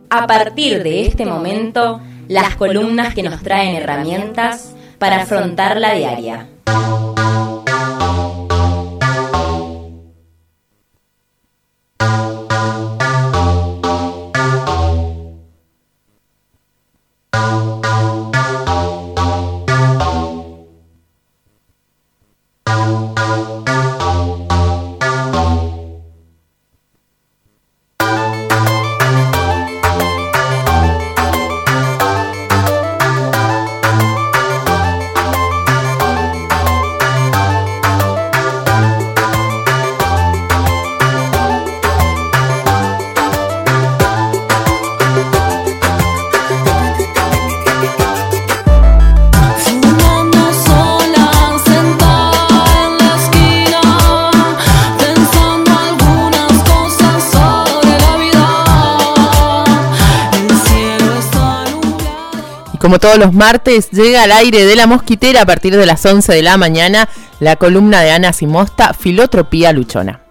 A partir de este momento, las columnas que nos traen herramientas para afrontar la diaria. Como todos los martes, llega al aire de La Mosquitera a partir de las 11 de la mañana la columna de Ana Simosta, Filotropía Luchona.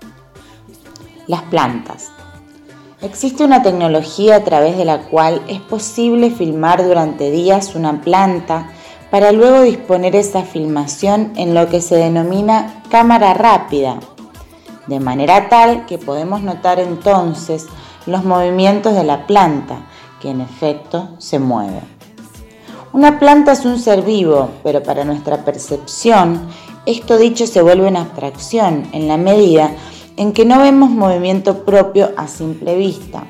Las plantas. Existe una tecnología a través de la cual es posible filmar durante días una planta para luego disponer esa filmación en lo que se denomina cámara rápida, de manera tal que podemos notar entonces los movimientos de la planta, que en efecto se mueve. Una planta es un ser vivo, pero para nuestra percepción, esto dicho se vuelve una abstracción en la medida en que no vemos movimiento propio a simple vista.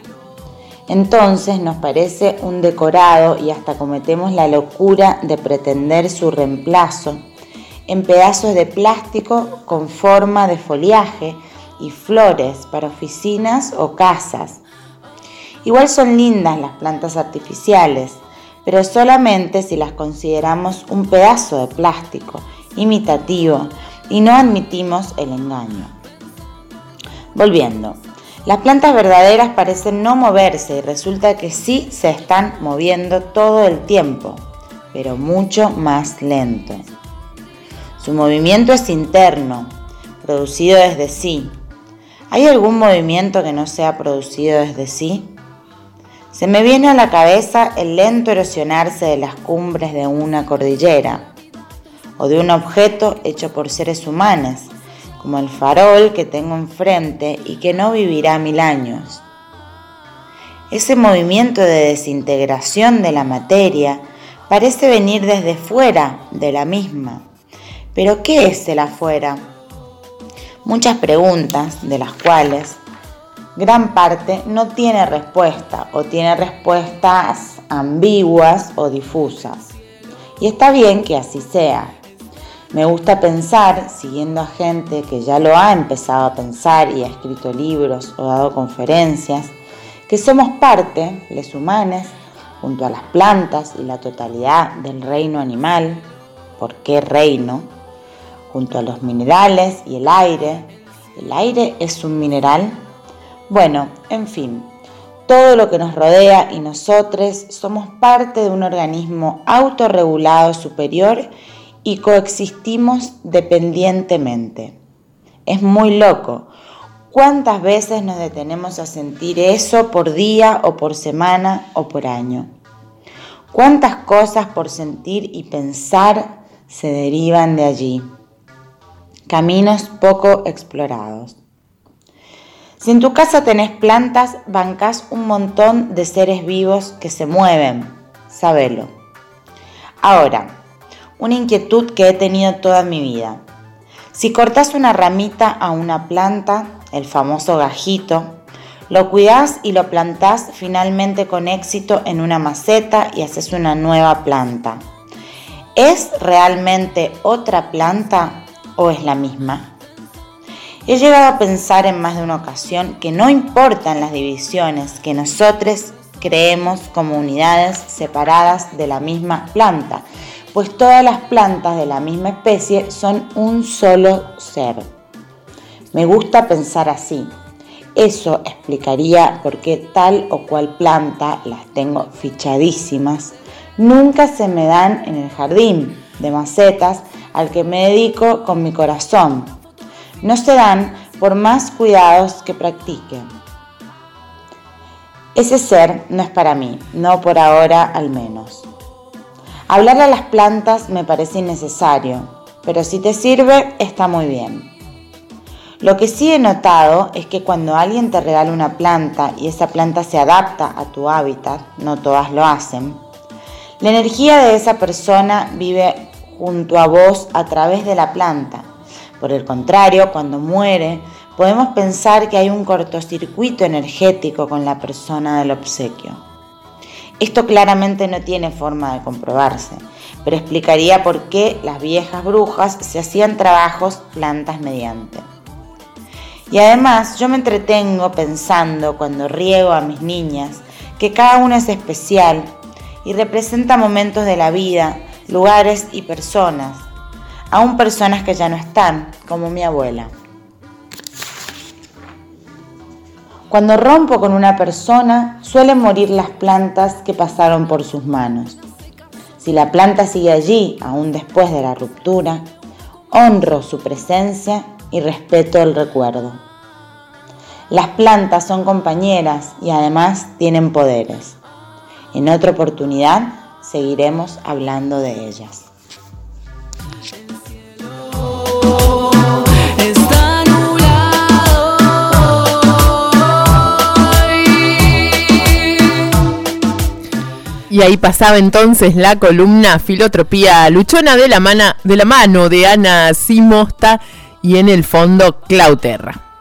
Entonces nos parece un decorado y hasta cometemos la locura de pretender su reemplazo en pedazos de plástico con forma de foliaje y flores para oficinas o casas. Igual son lindas las plantas artificiales, pero solamente si las consideramos un pedazo de plástico imitativo y no admitimos el engaño. Volviendo, las plantas verdaderas parecen no moverse y resulta que sí se están moviendo todo el tiempo, pero mucho más lento. Su movimiento es interno, producido desde sí. ¿Hay algún movimiento que no sea producido desde sí? Se me viene a la cabeza el lento erosionarse de las cumbres de una cordillera o de un objeto hecho por seres humanos, como el farol que tengo enfrente y que no vivirá 1000 años. Ese movimiento de desintegración de la materia parece venir desde fuera de la misma. ¿Pero qué es el afuera? Muchas preguntas, de las cuales gran parte no tiene respuesta o tiene respuestas ambiguas o difusas. Y está bien que así sea. Me gusta pensar, siguiendo a gente que ya lo ha empezado a pensar y ha escrito libros o dado conferencias, que somos parte, les humanos, junto a las plantas y la totalidad del reino animal. ¿Por qué reino? Junto a los minerales y el aire. ¿El aire es un mineral? Bueno, en fin, todo lo que nos rodea y nosotros somos parte de un organismo autorregulado superior y coexistimos dependientemente. Es muy loco. ¿Cuántas veces nos detenemos a sentir eso por día o por semana o por año? ¿Cuántas cosas por sentir y pensar se derivan de allí? Caminos poco explorados. Si en tu casa tenés plantas, bancás un montón de seres vivos que se mueven, sabelo. Ahora, una inquietud que he tenido toda mi vida. Si cortás una ramita a una planta, el famoso gajito, lo cuidás y lo plantás finalmente con éxito en una maceta y haces una nueva planta. ¿Es realmente otra planta o es la misma? He llegado a pensar en más de una ocasión que no importan las divisiones que nosotros creemos como unidades separadas de la misma planta, pues todas las plantas de la misma especie son un solo ser. Me gusta pensar así. Eso explicaría por qué tal o cual planta, las tengo fichadísimas, nunca se me dan en el jardín de macetas al que me dedico con mi corazón. No se dan por más cuidados que practique. Ese ser no es para mí, no por ahora al menos. Hablarle a las plantas me parece innecesario, pero si te sirve, está muy bien. Lo que sí he notado es que cuando alguien te regala una planta y esa planta se adapta a tu hábitat, no todas lo hacen, la energía de esa persona vive junto a vos a través de la planta. Por el contrario, cuando muere, podemos pensar que hay un cortocircuito energético con la persona del obsequio. Esto claramente no tiene forma de comprobarse, pero explicaría por qué las viejas brujas se hacían trabajos plantas mediante. Y además yo me entretengo pensando cuando riego a mis niñas que cada una es especial y representa momentos de la vida, lugares y personas, aún personas que ya no están, como mi abuela. Cuando rompo con una persona, suelen morir las plantas que pasaron por sus manos. Si la planta sigue allí, aún después de la ruptura, honro su presencia y respeto el recuerdo. Las plantas son compañeras y además tienen poderes. En otra oportunidad seguiremos hablando de ellas. Y ahí pasaba entonces la columna Filotropía Luchona de la mano de Ana Simosta y en el fondo Clau Terra.